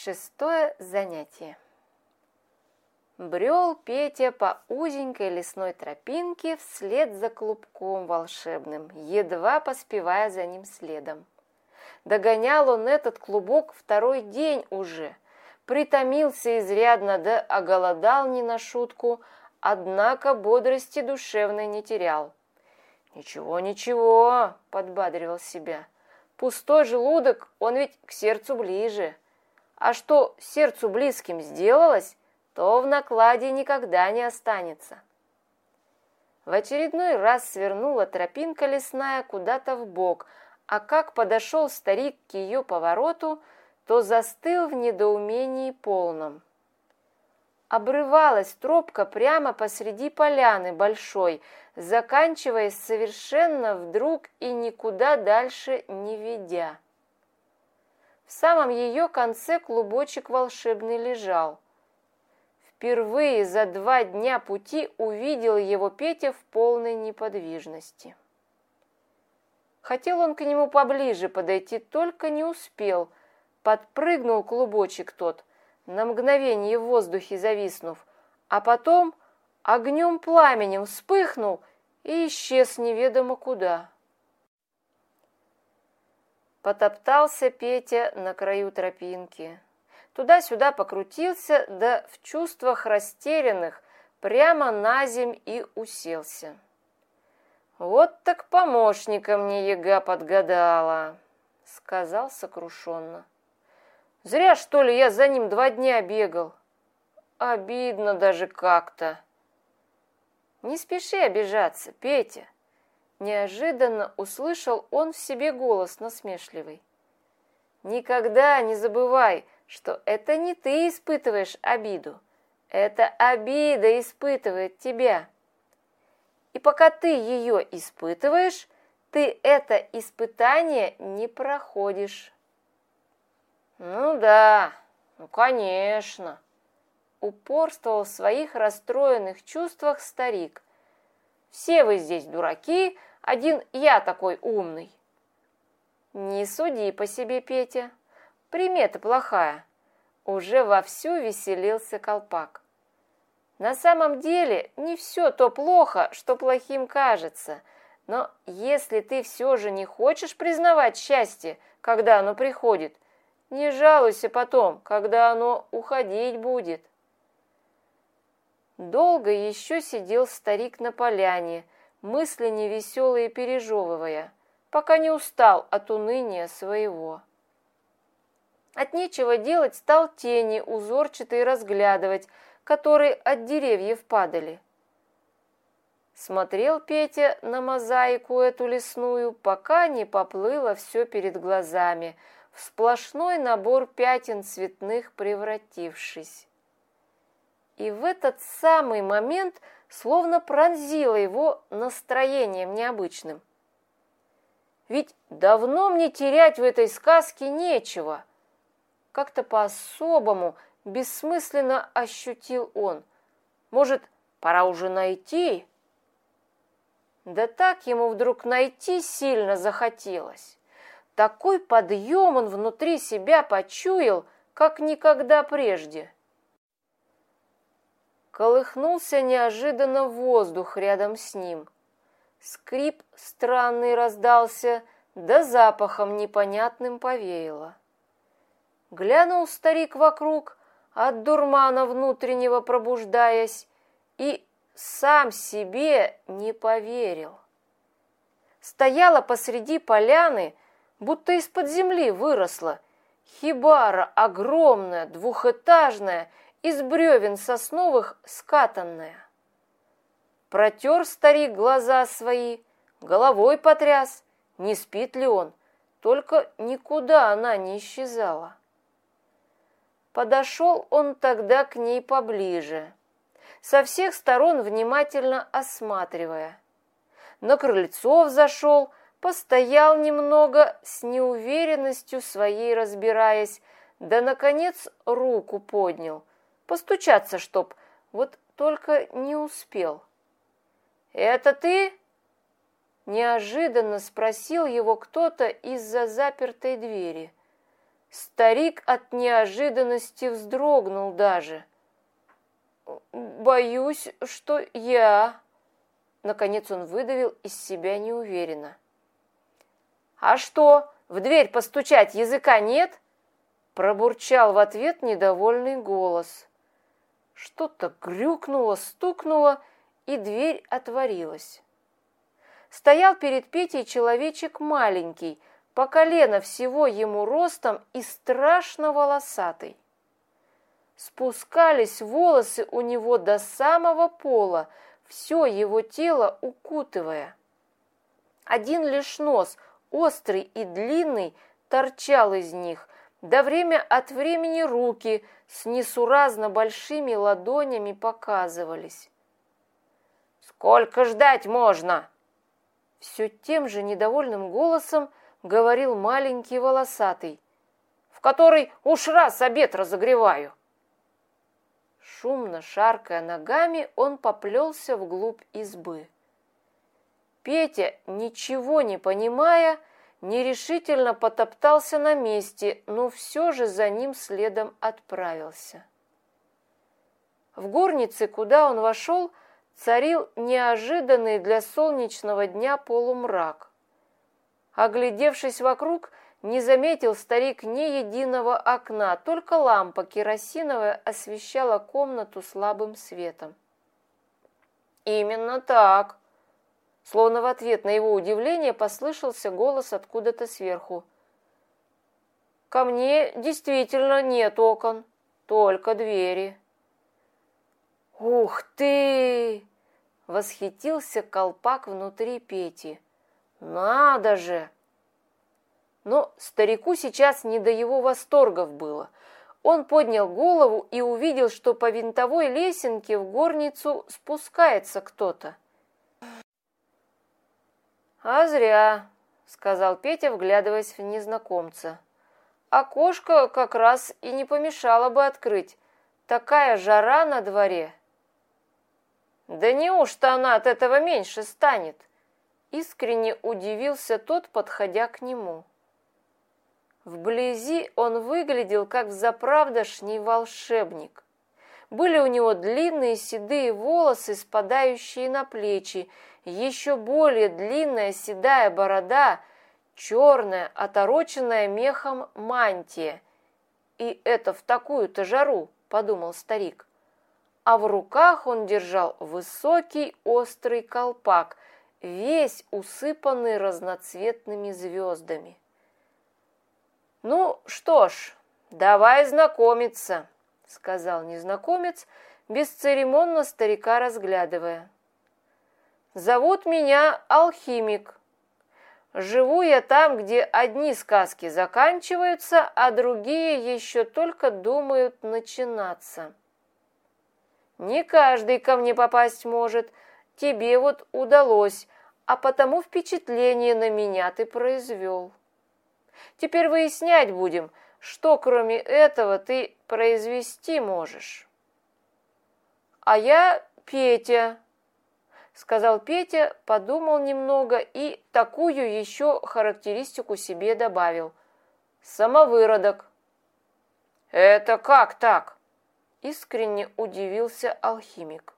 Шестое занятие. Брел Петя по узенькой лесной тропинке вслед за клубком волшебным, едва поспевая за ним следом. Догонял он этот клубок второй день уже, притомился изрядно, да оголодал не на шутку, однако бодрости душевной не терял. «Ничего, ничего», — подбадривал себя, — «пустой желудок, он ведь к сердцу ближе». А что сердцу близким сделалось, то в накладе никогда не останется. В очередной раз свернула тропинка лесная куда-то вбок, а как подошел старик к ее повороту, то застыл в недоумении полном. Обрывалась тропка прямо посреди поляны большой, заканчиваясь совершенно вдруг и никуда дальше не ведя. В самом ее конце клубочек волшебный лежал. Впервые за 2 дня пути увидел его Петя в полной неподвижности. Хотел он к нему поближе подойти, только не успел. Подпрыгнул клубочек тот, на мгновение в воздухе зависнув, а потом огнем пламенем вспыхнул и исчез неведомо куда. Потоптался Петя на краю тропинки. Туда-сюда покрутился, да в чувствах растерянных прямо на земь и уселся. «Вот так помощника мне яга подгадала», — сказал сокрушенно. «Зря, что ли, я за ним 2 дня бегал. Обидно даже как-то». «Не спеши обижаться, Петя». Неожиданно услышал он в себе голос насмешливый. «Никогда не забывай, что это не ты испытываешь обиду, это обида испытывает тебя. И пока ты ее испытываешь, ты это испытание не проходишь». «Ну да, ну конечно», — упорствовал в своих расстроенных чувствах старик. «Все вы здесь дураки, один я такой умный». «Не суди по себе, Петя, примета плохая», — уже вовсю веселился Колпак. «На самом деле не все то плохо, что плохим кажется, но если ты все же не хочешь признавать счастье, когда оно приходит, не жалуйся потом, когда оно уходить будет». Долго еще сидел старик на поляне, мысли невеселые пережевывая, пока не устал от уныния своего. От нечего делать стал тени узорчатые разглядывать, которые от деревьев падали. Смотрел Петя на мозаику эту лесную, пока не поплыло все перед глазами, в сплошной набор пятен цветных превратившись. И в этот самый момент словно пронзило его настроением необычным. Ведь давно мне терять в этой сказке нечего. Как-то по-особому, бессмысленно ощутил он. Может, пора уже найти? Да так ему вдруг найти сильно захотелось. Такой подъем он внутри себя почуял, как никогда прежде. Колыхнулся неожиданно воздух рядом с ним. Скрип странный раздался, да запахом непонятным повеяло. Глянул старик вокруг, от дурмана внутреннего пробуждаясь, и сам себе не поверил. Стояла посреди поляны, будто из-под земли выросла, хибара огромная, двухэтажная, из бревен сосновых скатанная. Протер старик глаза свои, головой потряс, не спит ли он, только никуда она не исчезала. Подошел он тогда к ней поближе, со всех сторон внимательно осматривая. На крыльцо взошел, постоял немного, с неуверенностью своей разбираясь, да, наконец, руку поднял, постучаться чтоб, вот только не успел. «Это ты?» Неожиданно спросил его кто-то из-за запертой двери. Старик от неожиданности вздрогнул даже. «Боюсь, что я...» Наконец он выдавил из себя неуверенно. «А что, в дверь постучать языка нет?» Пробурчал в ответ недовольный голос. Что-то грюкнуло, стукнуло, и дверь отворилась. Стоял перед Петей человечек маленький, по колено всего ему ростом и страшно волосатый. Спускались волосы у него до самого пола, все его тело укутывая. Один лишь нос, острый и длинный, торчал из них, да время от времени руки с несуразно большими ладонями показывались. «Сколько ждать можно?» Все тем же недовольным голосом говорил маленький волосатый, «в который уж раз обед разогреваю». Шумно шаркая ногами, он поплелся вглубь избы. Петя, ничего не понимая, нерешительно потоптался на месте, но все же за ним следом отправился. В горнице, куда он вошел, царил неожиданный для солнечного дня полумрак. Оглядевшись вокруг, не заметил старик ни единого окна, только лампа керосиновая освещала комнату слабым светом. «Именно так!» Словно в ответ на его удивление послышался голос откуда-то сверху. «Ко мне действительно нет окон, только двери». «Ух ты!» — восхитился колпак внутри Пети. «Надо же!» Но старику сейчас не до его восторгов было. Он поднял голову и увидел, что по винтовой лесенке в горницу спускается кто-то. «А зря», — сказал Петя, вглядываясь в незнакомца. «Окошко как раз и не помешало бы открыть. Такая жара на дворе». «Да неужто она от этого меньше станет?» Искренне удивился тот, подходя к нему. Вблизи он выглядел как взаправдошний волшебник. Были у него длинные седые волосы, спадающие на плечи, еще более длинная седая борода, черная, отороченная мехом мантия. «И это в такую-то жару», — подумал старик. А в руках он держал высокий острый колпак, весь усыпанный разноцветными звездами. «Ну что ж, давай знакомиться», — сказал незнакомец, бесцеремонно старика разглядывая. «Зовут меня Алхимик. Живу я там, где одни сказки заканчиваются, а другие еще только думают начинаться. Не каждый ко мне попасть может, тебе вот удалось, а потому впечатление на меня ты произвел. Теперь выяснять будем, что кроме этого ты произвести можешь». «А я Петя», — сказал Петя, подумал немного и такую еще характеристику себе добавил. «Самовыродок». «Это как так?» — искренне удивился алхимик.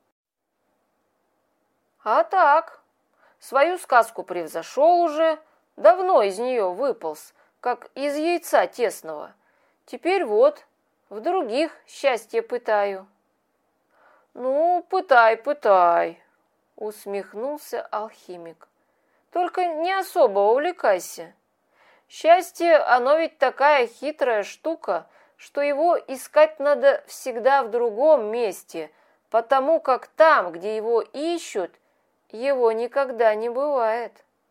«А так, свою сказку превзошел уже, давно из нее выполз, как из яйца тесного. Теперь вот, в других счастье пытаю». «Ну, пытай, пытай», — усмехнулся алхимик. «Только не особо увлекайся. Счастье, оно ведь такая хитрая штука, что его искать надо всегда в другом месте, потому как там, где его ищут, его никогда не бывает».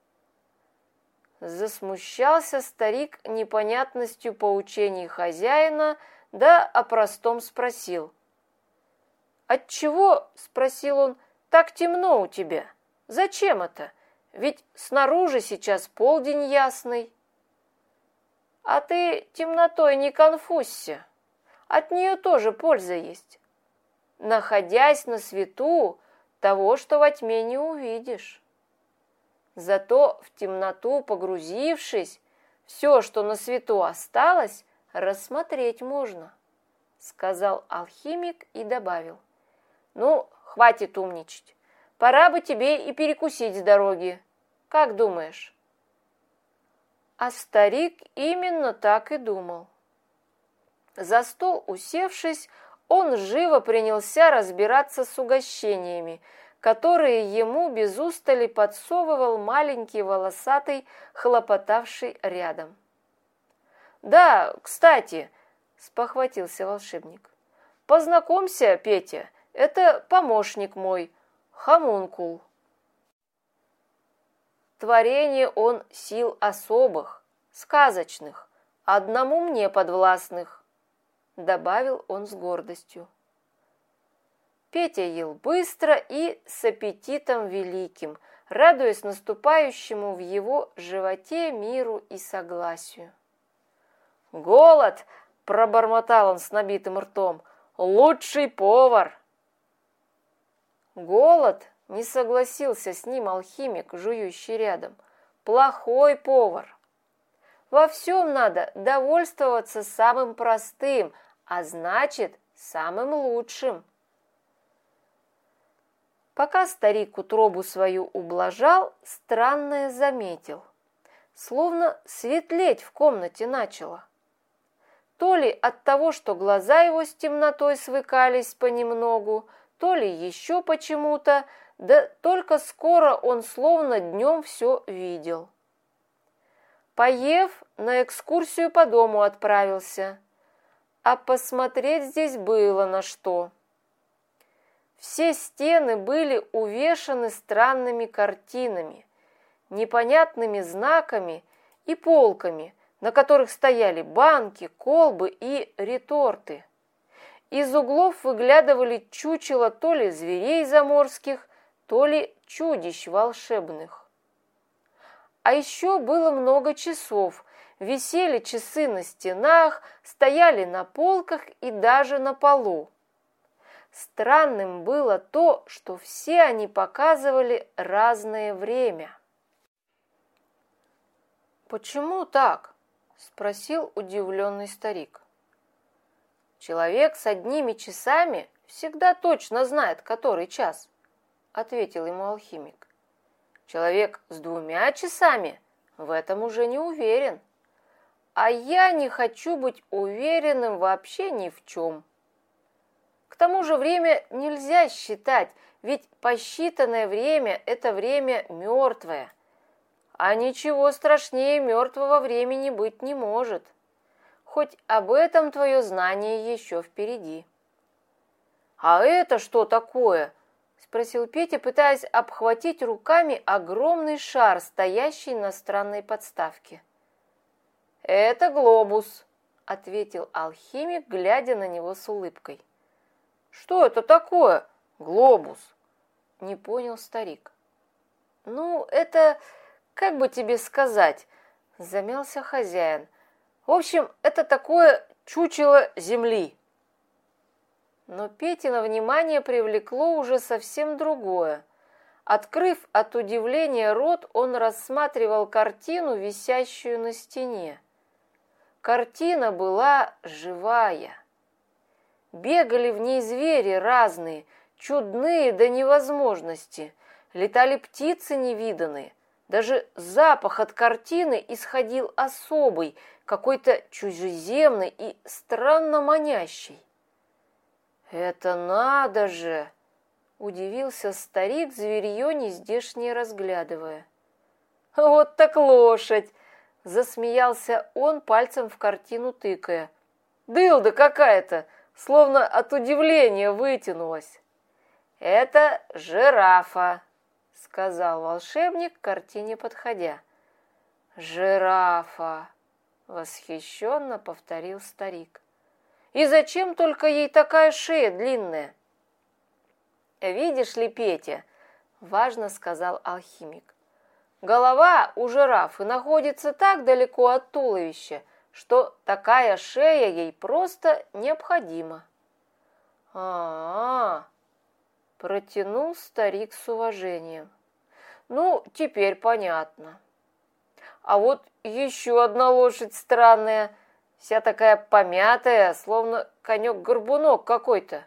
Засмущался старик непонятностью поучений хозяина, да о простом спросил. «Отчего, — спросил он, — так темно у тебя? Зачем это? Ведь снаружи сейчас полдень ясный». «А ты темнотой не конфузься, от нее тоже польза есть. Находясь на свету, того, что во тьме не увидишь. Зато в темноту погрузившись, Все, что на свету осталось, рассмотреть можно, сказал алхимик и добавил. Ну, хватит умничать. Пора бы тебе и перекусить с дороги. Как думаешь? А старик именно так и думал. За стол усевшись, он живо принялся разбираться с угощениями, которые ему без устали подсовывал маленький волосатый, хлопотавший рядом. «Да, кстати», — спохватился волшебник, — «познакомься, Петя, это помощник мой, Хомункул. Творение он сил особых, сказочных, одному мне подвластных», — добавил он с гордостью. Петя ел быстро и с аппетитом великим, радуясь наступающему в его животе миру и согласию. «Голод!» – пробормотал он с набитым ртом. «Лучший повар!» «Голод!» – не согласился с ним алхимик, жующий рядом. «Плохой повар! Во всем надо довольствоваться самым простым, а значит, самым лучшим!» Пока старик утробу свою ублажал, странное заметил. Словно светлеть в комнате начало. То ли от того, что глаза его с темнотой свыкались понемногу, то ли еще почему-то, да только скоро он словно днем все видел. Поев, на экскурсию по дому отправился, а посмотреть здесь было на что. Все стены были увешаны странными картинами, непонятными знаками и полками, на которых стояли банки, колбы и реторты. Из углов выглядывали чучела то ли зверей заморских, то ли чудищ волшебных. А еще было много часов, висели часы на стенах, стояли на полках и даже на полу. Странным было то, что все они показывали разное время. «Почему так?» – спросил удивленный старик. «Человек с одними часами всегда точно знает, который час», – ответил ему алхимик. «Человек с 2 часами в этом уже не уверен. А я не хочу быть уверенным вообще ни в чем. К тому же время нельзя считать, ведь посчитанное время – это время мертвое. А ничего страшнее мертвого времени быть не может. Хоть об этом твое знание еще впереди». «А это что такое?» – спросил Петя, пытаясь обхватить руками огромный шар, стоящий на странной подставке. «Это глобус», – ответил алхимик, глядя на него с улыбкой. «Что это такое, глобус?» – не понял старик. «Ну, это, как бы тебе сказать?» – замялся хозяин. «В общем, это такое чучело земли». Но Петино внимание привлекло уже совсем другое. Открыв от удивления рот, он рассматривал картину, висящую на стене. Картина была живая. Бегали в ней звери разные, чудные до невозможности, летали птицы невиданные. Даже запах от картины исходил особый, какой-то чужеземный и странно манящий. «Это надо же!» – удивился старик, зверье нездешнее разглядывая. «Вот так лошадь!» – засмеялся он, пальцем в картину тыкая. «Дылда какая-то, словно от удивления вытянулась». «Это жирафа», – сказал волшебник, к картине подходя. «Жирафа!» – восхищенно повторил старик. «И зачем только ей такая шея длинная?» «Видишь ли, Петя», – важно сказал алхимик, «голова у жирафы находится так далеко от туловища, что такая шея ей просто необходима». «А-а-а», – протянул старик с уважением. «Ну, теперь понятно. А вот еще одна лошадь странная, вся такая помятая, словно конек-горбунок какой-то.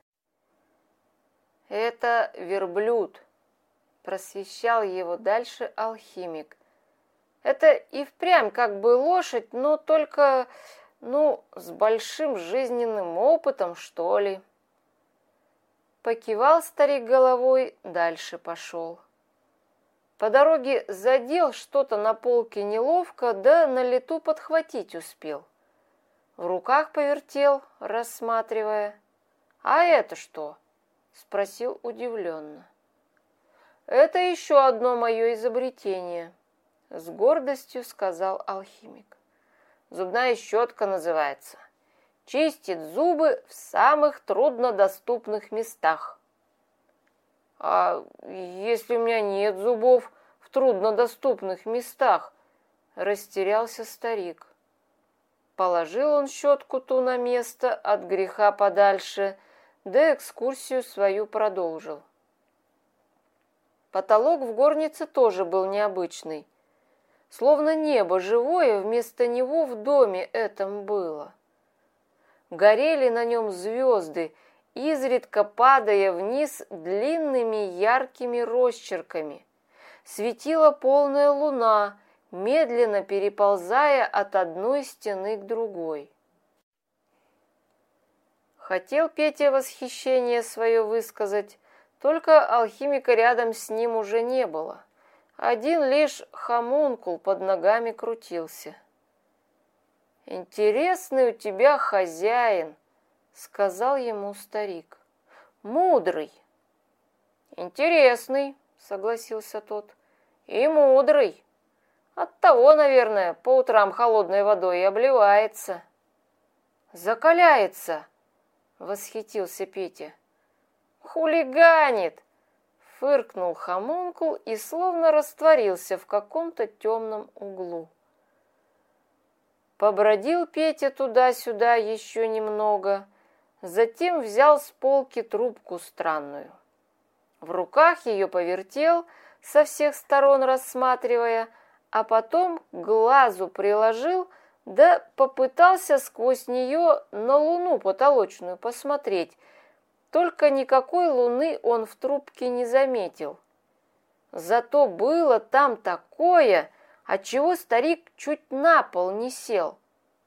Это верблюд, просвещал его дальше алхимик. Это и впрямь как бы лошадь, но только, с большим жизненным опытом, что ли. Покивал старик головой, дальше пошел. По дороге задел что-то на полке неловко, да на лету подхватить успел. В руках повертел, рассматривая. «А это что?» — спросил удивленно. «Это еще одно мое изобретение», — с гордостью сказал алхимик. «Зубная щетка называется. Чистит зубы в самых труднодоступных местах». «А если у меня нет зубов в труднодоступных местах?» — растерялся старик. Положил он щетку ту на место от греха подальше, да экскурсию свою продолжил. Потолок в горнице тоже был необычный. Словно небо живое вместо него в доме этом было. Горели на нем звезды, изредка падая вниз длинными яркими росчерками. Светила полная луна, медленно переползая от одной стены к другой. Хотел Петя восхищение свое высказать, только алхимика рядом с ним уже не было. Один лишь хомункул под ногами крутился. «Интересный у тебя хозяин», — сказал ему старик. «Мудрый». «Интересный», — согласился тот, — «и мудрый. Оттого, наверное, по утрам холодной водой и обливается». «Закаляется», — восхитился Петя. «Хулиганит!» — фыркнул хомункул и словно растворился в каком-то темном углу. Побродил Петя туда-сюда еще немного, затем взял с полки трубку странную. В руках ее повертел, со всех сторон рассматривая, а потом к глазу приложил, да попытался сквозь нее на луну потолочную посмотреть. Только никакой луны он в трубке не заметил. Зато было там такое, отчего старик чуть на пол не сел.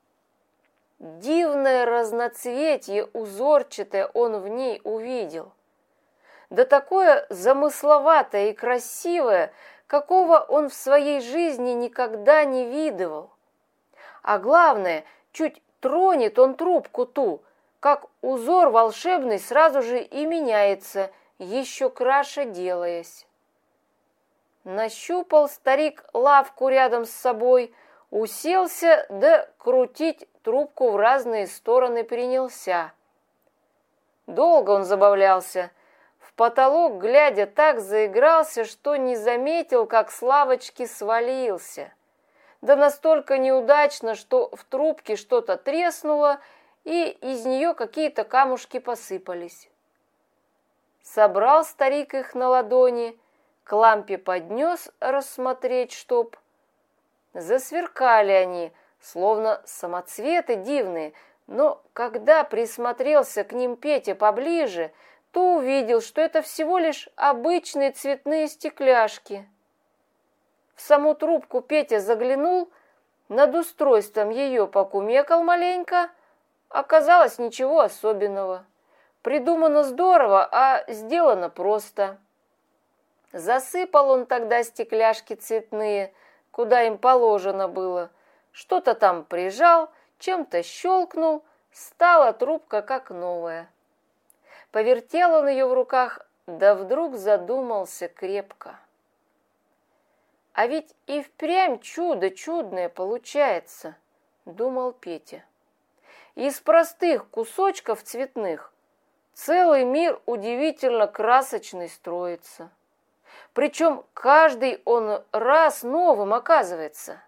Дивное разноцветие узорчатое он в ней увидел. Да такое замысловатое и красивое, какого он в своей жизни никогда не видывал. А главное, чуть тронет он трубку ту, как узор волшебный сразу же и меняется, еще краше делаясь. Нащупал старик лавку рядом с собой, уселся, да крутить трубку в разные стороны принялся. Долго он забавлялся, в потолок глядя так заигрался, что не заметил, как с лавочки свалился. Да настолько неудачно, что в трубке что-то треснуло, и из нее какие-то камушки посыпались. Собрал старик их на ладони, к лампе поднес рассмотреть, чтоб. Засверкали они, словно самоцветы дивные, но когда присмотрелся к ним Петя поближе, то увидел, что это всего лишь обычные цветные стекляшки. В саму трубку Петя заглянул, над устройством ее покумекал маленько. Оказалось, ничего особенного. Придумано здорово, а сделано просто. Засыпал он тогда стекляшки цветные, куда им положено было. Что-то там прижал, чем-то щелкнул, стала трубка как новая. Повертел он ее в руках, да вдруг задумался крепко. А ведь и впрямь чудо чудное получается, думал Петя. Из простых кусочков цветных целый мир удивительно красочный строится. Причем каждый он раз новым оказывается.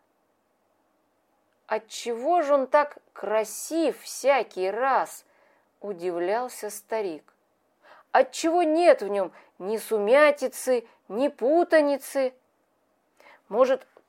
Отчего же он так красив всякий раз, удивлялся старик. Отчего нет в нем ни сумятицы, ни путаницы? Может,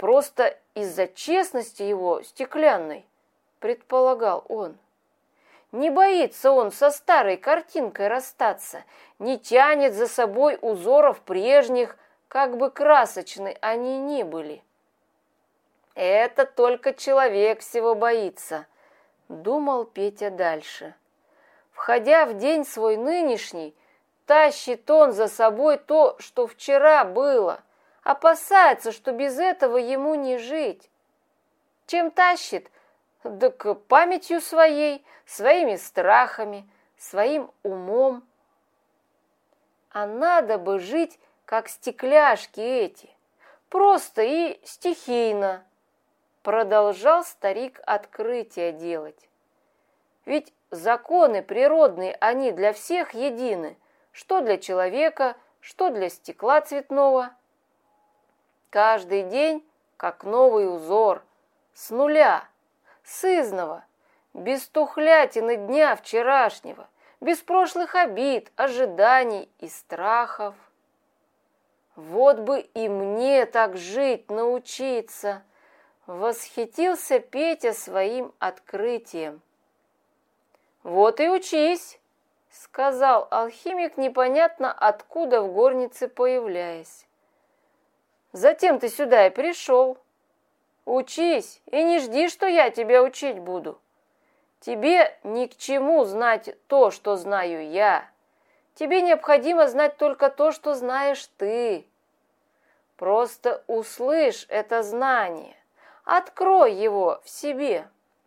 просто из-за честности его стеклянной, предполагал он. Не боится он со старой картинкой расстаться, не тянет за собой узоров прежних, как бы красочны они ни были. Это только человек всего боится, думал Петя дальше. Входя в день свой нынешний, тащит он за собой то, что вчера было, опасается, что без этого ему не жить. Чем тащит? Так памятью своей, своими страхами, своим умом. А надо бы жить, как стекляшки эти, просто и стихийно, продолжал старик открытия делать. Ведь законы природные, они для всех едины, что для человека, что для стекла цветного. Каждый день как новый узор, с нуля, сызного, без тухлятины дня вчерашнего, без прошлых обид, ожиданий и страхов. Вот бы и мне так жить научиться, восхитился Петя своим открытием. Вот и учись, сказал алхимик, непонятно откуда в горнице появляясь. Затем ты сюда и пришел. Учись и не жди, что я тебя учить буду. Тебе ни к чему знать то, что знаю я. Тебе необходимо знать только то, что знаешь ты. Просто услышь это знание, открой его в себе.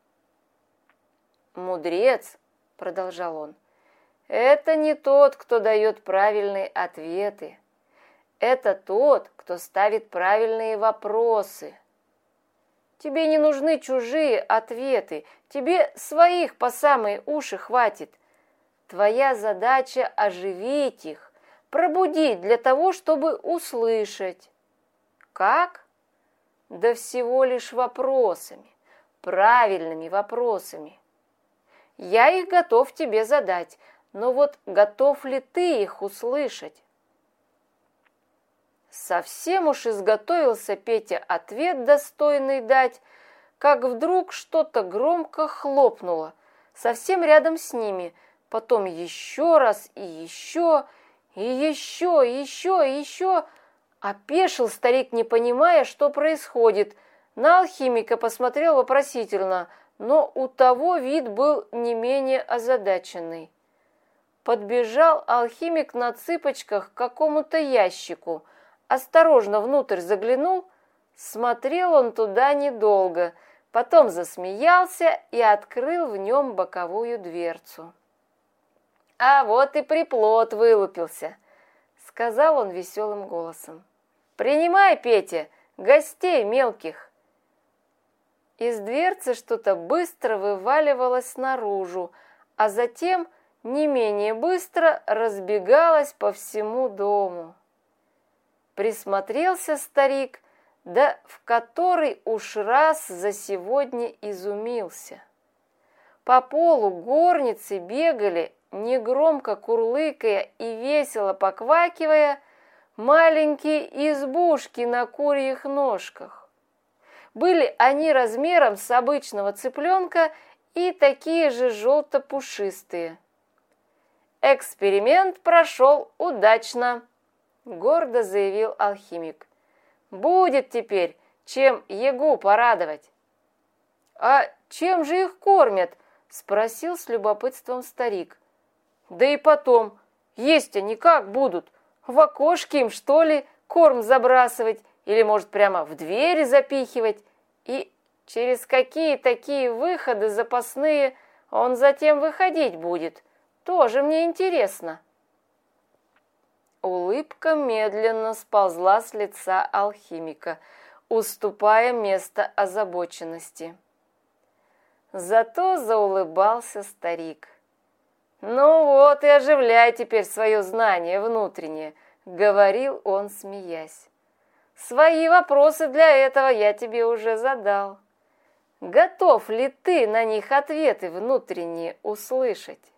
Мудрец, продолжал он, это не тот, кто дает правильные ответы. Это тот, кто ставит правильные вопросы. Тебе не нужны чужие ответы, тебе своих по самые уши хватит. Твоя задача оживить их, пробудить для того, чтобы услышать. Как? Да всего лишь вопросами, правильными вопросами. Я их готов тебе задать, но вот готов ли ты их услышать? Совсем уж изготовился Петя ответ достойный дать, как вдруг что-то громко хлопнуло, совсем рядом с ними, потом еще раз и еще, и еще, и еще, и еще. Опешил старик, не понимая, что происходит. На алхимика посмотрел вопросительно, но у того вид был не менее озадаченный. Подбежал алхимик на цыпочках к какому-то ящику, осторожно внутрь заглянул, смотрел он туда недолго, потом засмеялся и открыл в нем боковую дверцу. «А вот и приплод вылупился», — сказал он веселым голосом. «Принимай, Петя, гостей мелких». Из дверцы что-то быстро вываливалось наружу, а затем не менее быстро разбегалось по всему дому. Присмотрелся старик, да в который уж раз за сегодня изумился. По полу горницы бегали, негромко курлыкая и весело поквакивая, маленькие избушки на курьих ножках. Были они размером с обычного цыпленка и такие же желто-пушистые. Эксперимент прошел удачно, гордо заявил алхимик. Будет теперь чем ягу порадовать. А чем же их кормят? Спросил с любопытством старик. Да и потом, есть они как будут? В окошки им, что ли, корм забрасывать? Или, может, прямо в двери запихивать? И через какие такие выходы запасные он затем выходить будет? Тоже мне интересно. Улыбка медленно сползла с лица алхимика, уступая место озабоченности. Зато заулыбался старик. «Ну вот и оживляй теперь свое знание внутреннее», — говорил он, смеясь. «Свои вопросы для этого я тебе уже задал. Готов ли ты на них ответы внутренние услышать?»